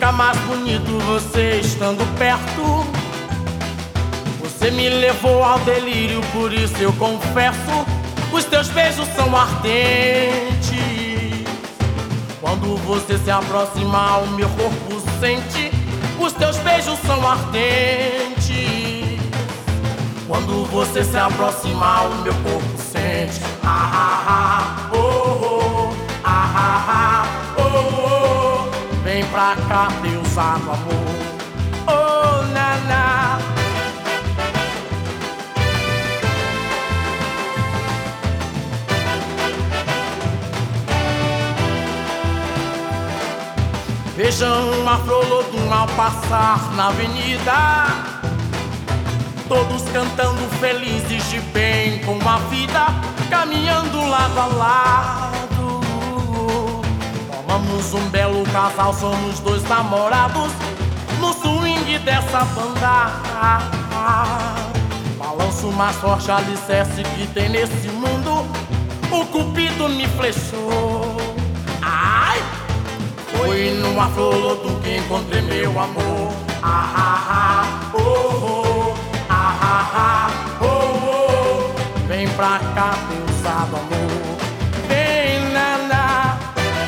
fica mais bonito você estando perto. Você me levou ao delírio, por isso eu confesso, os teus beijos são ardentes. Quando você se aproxima, o meu corpo sente, os teus beijos são ardentes. Quando você se aproxima, o meu corpo sente. Ah, ah, ah, oh, oh, ah, ah, ah, oh, oh. Vem pra cá, deusado amor. Oh, naná. Vejam uma flor ao passar na avenida, todos cantando felizes de bem com a vida, caminhando lado a lado. Formamos um belo casal, somos dois namorados, no swing dessa banda. Balanço mais forte alicerce que tem nesse mundo, o cupido me flechou. Ai! Foi numa flor que encontrei meu amor. Ah, ah, ah, oh, oh, ah, ah, ah, oh, oh. Vem pra cá, deusado amor. Vem, naná.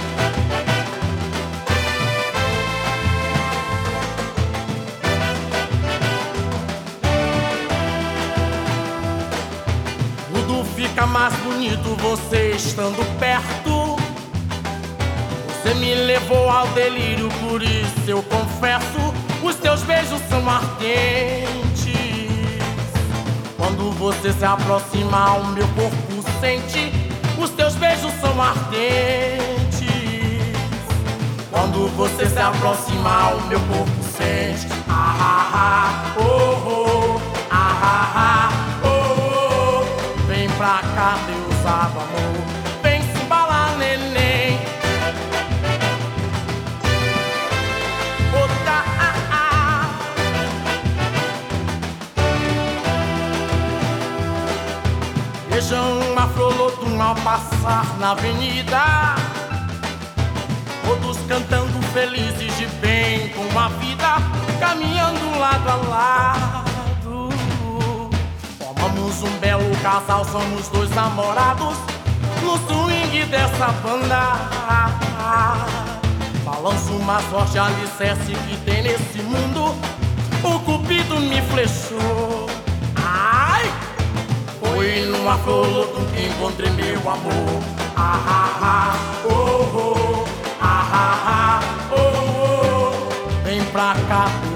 Tudo fica mais bonito você estando perto. Você me levou ao delírio, por isso eu confesso, os teus beijos são ardentes. Quando você se aproxima, o meu corpo sente, os teus beijos são ardentes. Quando você se aproxima, o meu corpo sente. Ah, ah, ah, oh, oh, ah, ah, ah, oh, oh. Vem pra cá, deusado amor. Vem se embalar, neném. Vejam uma flor ao passar na avenida, todos cantando felizes de bem com a vida, caminhando lado a lado. Formamos um belo casal, somos dois namorados, no swing dessa banda. Balanço mais forte alicerce que tem nesse mundo, o cupido me flechou. Ai! Foi numa flor que encontrei meu amor. Ah, ah, ah, oh, oh, ah, ah, ah, oh, oh. Vem pra cá,